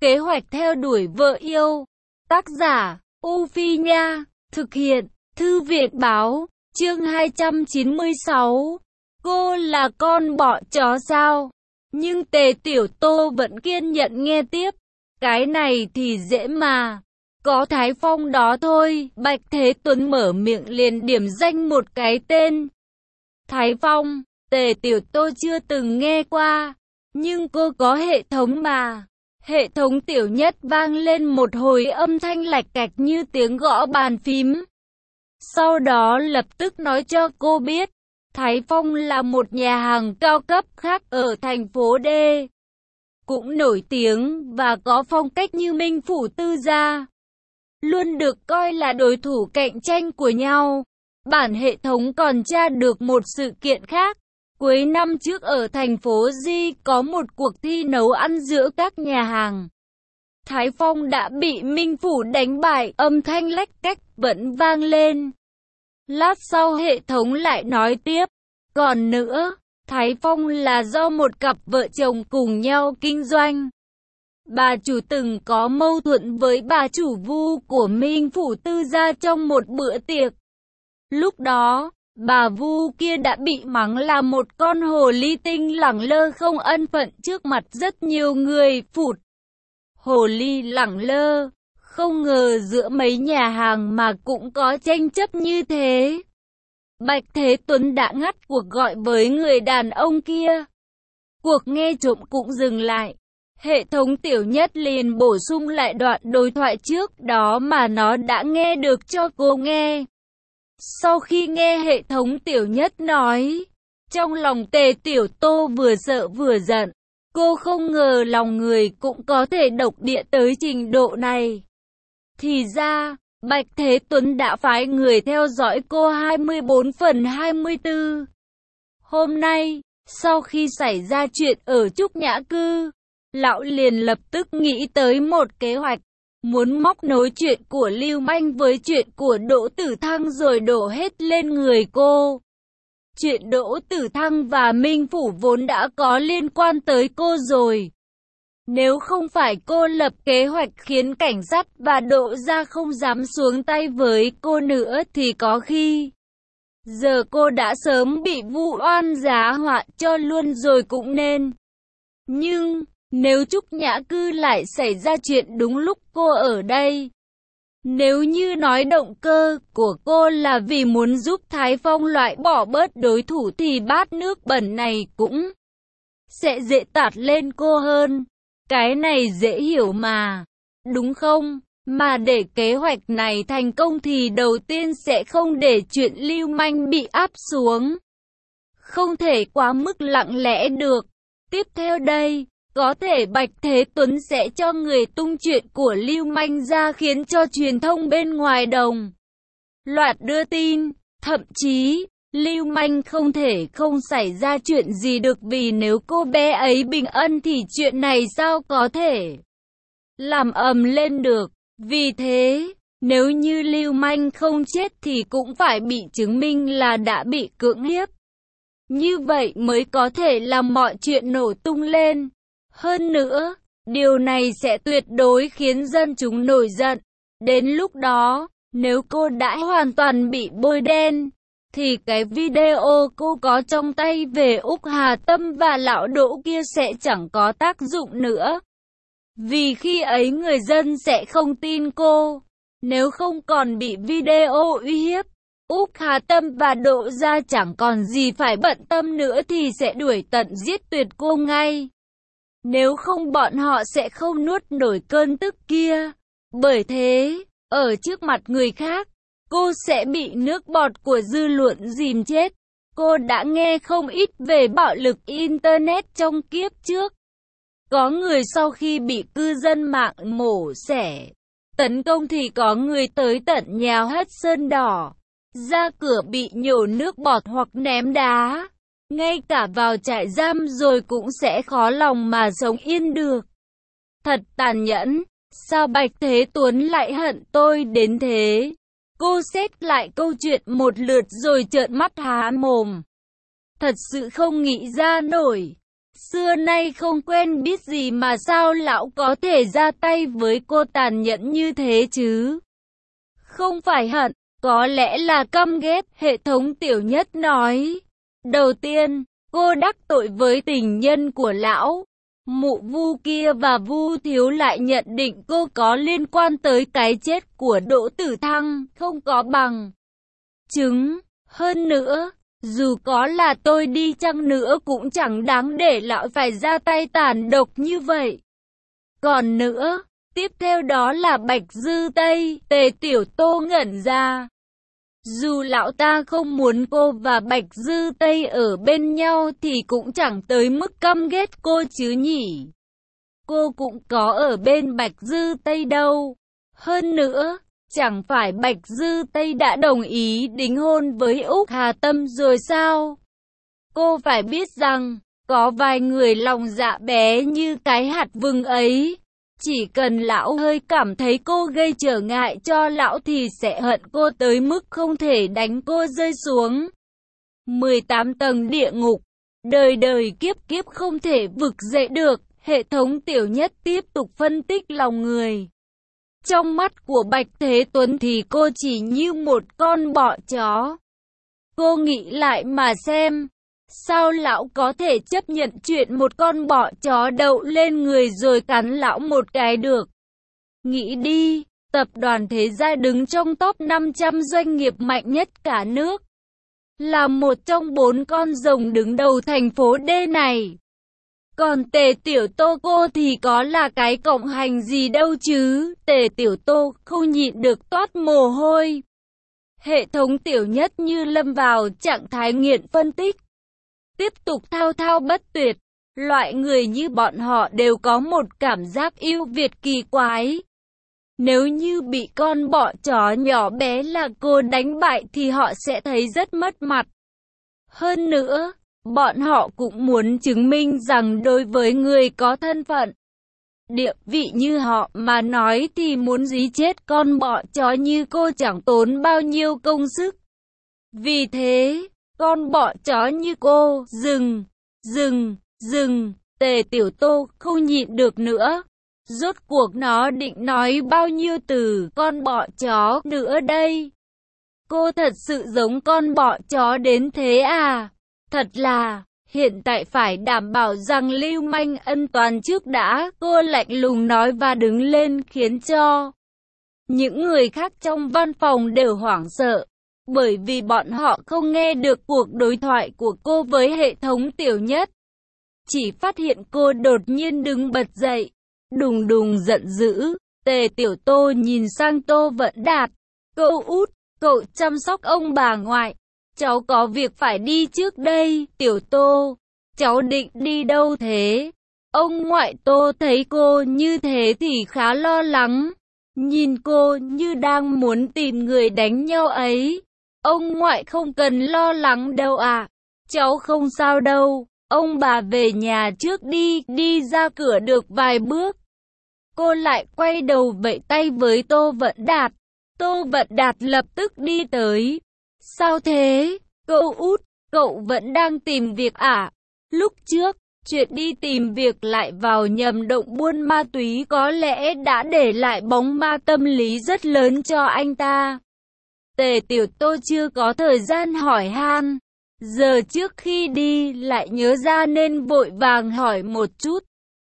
Kế hoạch theo đuổi vợ yêu. Tác giả, U Phi Nha. Thực hiện, Thư viện Báo. Chương 296. Cô là con bọ chó sao? Nhưng Tề Tiểu Tô vẫn kiên nhẫn nghe tiếp. Cái này thì dễ mà. Có Thái Phong đó thôi. Bạch Thế Tuấn mở miệng liền điểm danh một cái tên. Thái Phong, Tề Tiểu Tô chưa từng nghe qua. Nhưng cô có hệ thống mà. Hệ thống Tiểu Nhất vang lên một hồi âm thanh lạch cạch như tiếng gõ bàn phím. Sau đó lập tức nói cho cô biết, Thái Phong là một nhà hàng cao cấp khác ở thành phố D. Cũng nổi tiếng và có phong cách như Minh Phủ Tư Gia. Luôn được coi là đối thủ cạnh tranh của nhau. Bản hệ thống còn tra được một sự kiện khác. Cuối năm trước ở thành phố Di có một cuộc thi nấu ăn giữa các nhà hàng. Thái Phong đã bị Minh Phủ đánh bại, âm thanh lách cách vẫn vang lên. Lát sau hệ thống lại nói tiếp. Còn nữa, Thái Phong là do một cặp vợ chồng cùng nhau kinh doanh. Bà chủ từng có mâu thuẫn với bà chủ Vu của Minh Phủ Tư Gia trong một bữa tiệc. Lúc đó, bà Vu kia đã bị mắng là một con hồ ly tinh lẳng lơ không ân phận trước mặt rất nhiều người. Phụt! Hồ ly lẳng lơ, không ngờ giữa mấy nhà hàng mà cũng có tranh chấp như thế. Bạch Thế Tuấn đã ngắt cuộc gọi với người đàn ông kia. Cuộc nghe trộm cũng dừng lại. Hệ thống Tiểu Nhất liền bổ sung lại đoạn đối thoại trước đó mà nó đã nghe được cho cô nghe. Sau khi nghe hệ thống Tiểu Nhất nói, trong lòng Tề Tiểu Tô vừa sợ vừa giận. Cô không ngờ lòng người cũng có thể độc địa tới trình độ này. Thì ra, Bạch Thế Tuấn đã phái người theo dõi cô 24/24. Hôm nay, sau khi xảy ra chuyện ở Trúc Nhã Cư, lão liền lập tức nghĩ tới một kế hoạch. Muốn móc nối chuyện của Lưu Manh với chuyện của Đỗ Tử Thăng rồi đổ hết lên người cô. Chuyện Đỗ Tử Thăng và Minh Phủ vốn đã có liên quan tới cô rồi. Nếu không phải cô lập kế hoạch khiến cảnh sát và Đỗ gia không dám xuống tay với cô nữa thì có khi giờ cô đã sớm bị vu oan giá họa cho luôn rồi cũng nên. Nhưng nếu Trúc Nhã Cư lại xảy ra chuyện đúng lúc cô ở đây, nếu như nói động cơ của cô là vì muốn giúp Thái Phong loại bỏ bớt đối thủ thì bát nước bẩn này cũng sẽ dễ tạt lên cô hơn. Cái này dễ hiểu mà, đúng không? Mà để kế hoạch này thành công thì đầu tiên sẽ không để chuyện Lưu Manh bị áp xuống. Không thể quá mức lặng lẽ được. Tiếp theo đây, có thể Bạch Thế Tuấn sẽ cho người tung chuyện của Lưu Manh ra khiến cho truyền thông bên ngoài đồng loạt đưa tin. Thậm chí, Lưu Manh không thể không xảy ra chuyện gì được vì nếu cô bé ấy bình ân thì chuyện này sao có thể làm ầm lên được. Vì thế, nếu như Lưu Manh không chết thì cũng phải bị chứng minh là đã bị cưỡng hiếp. Như vậy mới có thể làm mọi chuyện nổ tung lên. Hơn nữa, điều này sẽ tuyệt đối khiến dân chúng nổi giận. Đến lúc đó, nếu cô đã hoàn toàn bị bôi đen, thì cái video cô có trong tay về Úc Hà Tâm và lão Đỗ kia sẽ chẳng có tác dụng nữa. Vì khi ấy người dân sẽ không tin cô. Nếu không còn bị video uy hiếp, Úc Hà Tâm và Đỗ gia chẳng còn gì phải bận tâm nữa thì sẽ đuổi tận giết tuyệt cô ngay. Nếu không bọn họ sẽ không nuốt nổi cơn tức kia. Bởi thế, ở trước mặt người khác, cô sẽ bị nước bọt của dư luận dìm chết. Cô đã nghe không ít về bạo lực Internet trong kiếp trước. Có người sau khi bị cư dân mạng mổ xẻ, tấn công thì có người tới tận nhà hất sơn đỏ, ra cửa bị nhổ nước bọt hoặc ném đá. Ngay cả vào trại giam rồi cũng sẽ khó lòng mà sống yên được. Thật tàn nhẫn, sao Bạch Thế Tuấn lại hận tôi đến thế? Cô xét lại câu chuyện một lượt rồi trợn mắt há mồm. Thật sự không nghĩ ra nổi. Xưa nay không quen biết gì mà sao lão có thể ra tay với cô tàn nhẫn như thế chứ? Không phải hận, có lẽ là căm ghét, hệ thống Tiểu Nhất nói. Đầu tiên, cô đắc tội với tình nhân của lão. Mụ Vu kia và Vu Thiếu lại nhận định cô có liên quan tới cái chết của Đỗ Tử Thăng, không có bằng chứng. Hơn nữa, dù có là tôi đi chăng nữa cũng chẳng đáng để lão phải ra tay tàn độc như vậy. Còn nữa, tiếp theo đó là Bạch Dư Tây, Tề Tiểu Tô ngẩn ra. Dù lão ta không muốn cô và Bạch Dư Tây ở bên nhau thì cũng chẳng tới mức căm ghét cô chứ nhỉ. Cô cũng có ở bên Bạch Dư Tây đâu. Hơn nữa, chẳng phải Bạch Dư Tây đã đồng ý đính hôn với Úc Hà Tâm rồi sao? Cô phải biết rằng, có vài người lòng dạ bé như cái hạt vừng ấy. Chỉ cần lão hơi cảm thấy cô gây trở ngại cho lão thì sẽ hận cô tới mức không thể đánh cô rơi xuống 18 tầng địa ngục. Đời đời kiếp kiếp không thể vực dậy được. Hệ thống Tiểu Nhất tiếp tục phân tích lòng người. Trong mắt của Bạch Thế Tuấn thì cô chỉ như một con bọ chó. Cô nghĩ lại mà xem. Sao lão có thể chấp nhận chuyện một con bọ chó đậu lên người rồi cắn lão một cái được? Nghĩ đi, tập đoàn Thế Gia đứng trong top 500 doanh nghiệp mạnh nhất cả nước. Là một trong 4 con rồng đứng đầu thành phố D này. Còn Tề Tiểu Tô cô thì có là cái cộng hành gì đâu chứ? Tề Tiểu Tô không nhịn được toát mồ hôi. Hệ thống Tiểu Nhất như lâm vào trạng thái nghiện phân tích. Tiếp tục thao thao bất tuyệt. Loại người như bọn họ đều có một cảm giác ưu việt kỳ quái. Nếu như bị con bọ chó nhỏ bé là cô đánh bại thì họ sẽ thấy rất mất mặt. Hơn nữa, bọn họ cũng muốn chứng minh rằng đối với người có thân phận, địa vị như họ mà nói thì muốn dí chết con bọ chó như cô chẳng tốn bao nhiêu công sức. Vì thế, con bọ chó như cô, dừng, Tề Tiểu Tô không nhịn được nữa. Rốt cuộc nó định nói bao nhiêu từ con bọ chó nữa đây? Cô thật sự giống con bọ chó đến thế à? Thật là, hiện tại phải đảm bảo rằng Lưu Manh ân toàn trước đã, cô lạnh lùng nói và đứng lên khiến cho những người khác trong văn phòng đều hoảng sợ. Bởi vì bọn họ không nghe được cuộc đối thoại của cô với hệ thống Tiểu Nhất. Chỉ phát hiện cô đột nhiên đứng bật dậy, đùng đùng giận dữ. Tề Tiểu Tô nhìn sang Tô Vận Đạt. Cậu út, cậu chăm sóc ông bà ngoại. Cháu có việc phải đi trước đây. Tiểu Tô, cháu định đi đâu thế? Ông ngoại Tô thấy cô như thế thì khá lo lắng. Nhìn cô như đang muốn tìm người đánh nhau ấy. Ông ngoại không cần lo lắng đâu ạ. Cháu không sao đâu. Ông bà về nhà trước đi. Đi ra cửa được vài bước, cô lại quay đầu vẫy tay với Tô Vận Đạt. Tô Vận Đạt lập tức đi tới. Sao thế? Cậu út, cậu vẫn đang tìm việc à? Lúc trước, chuyện đi tìm việc lại vào nhầm động buôn ma túy có lẽ đã để lại bóng ma tâm lý rất lớn cho anh ta. Tề Tiểu Tô chưa có thời gian hỏi han. Giờ trước khi đi lại nhớ ra nên vội vàng hỏi một chút.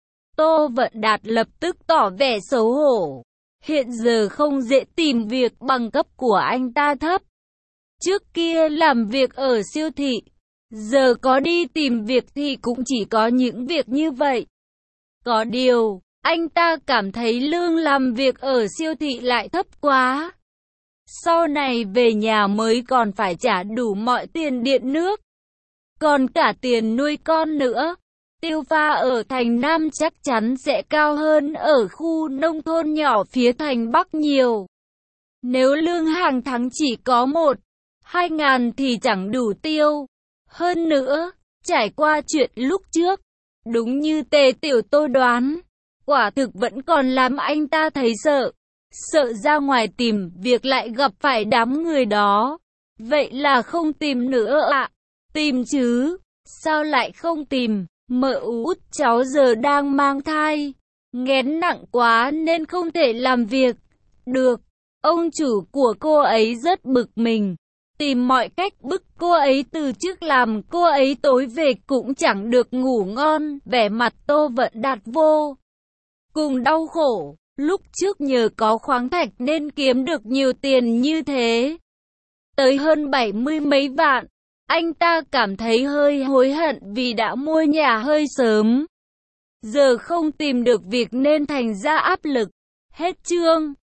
Tô Vận Đạt lập tức tỏ vẻ xấu hổ. Hiện giờ không dễ tìm việc, bằng cấp của anh ta thấp. Trước kia làm việc ở siêu thị, giờ có đi tìm việc thì cũng chỉ có những việc như vậy. Có điều, anh ta cảm thấy lương làm việc ở siêu thị lại thấp quá. Sau này về nhà mới còn phải trả đủ mọi tiền điện nước, còn cả tiền nuôi con nữa. Tiêu pha ở thành Nam chắc chắn sẽ cao hơn ở khu nông thôn nhỏ phía thành Bắc nhiều. Nếu lương hàng tháng chỉ có 1-2 ngàn thì chẳng đủ tiêu. Hơn nữa, trải qua chuyện lúc trước, đúng như Tề Tiểu Tô đoán, quả thực vẫn còn làm anh ta thấy sợ. Sợ ra ngoài tìm việc lại gặp phải đám người đó. Vậy là không tìm nữa ạ? Tìm chứ, sao lại không tìm? Mợ út cháu giờ đang mang thai, nghén nặng quá nên không thể làm việc được. Ông chủ của cô ấy rất bực mình, tìm mọi cách bức cô ấy từ chức làm cô ấy tối về cũng chẳng được ngủ ngon. Vẻ mặt Tô Vận Đạt vô cùng đau khổ. Lúc trước nhờ có khoáng thạch nên kiếm được nhiều tiền như thế, tới hơn 70 mấy vạn. Anh ta cảm thấy hơi hối hận vì đã mua nhà hơi sớm. Giờ không tìm được việc nên thành ra áp lực. Hết chương.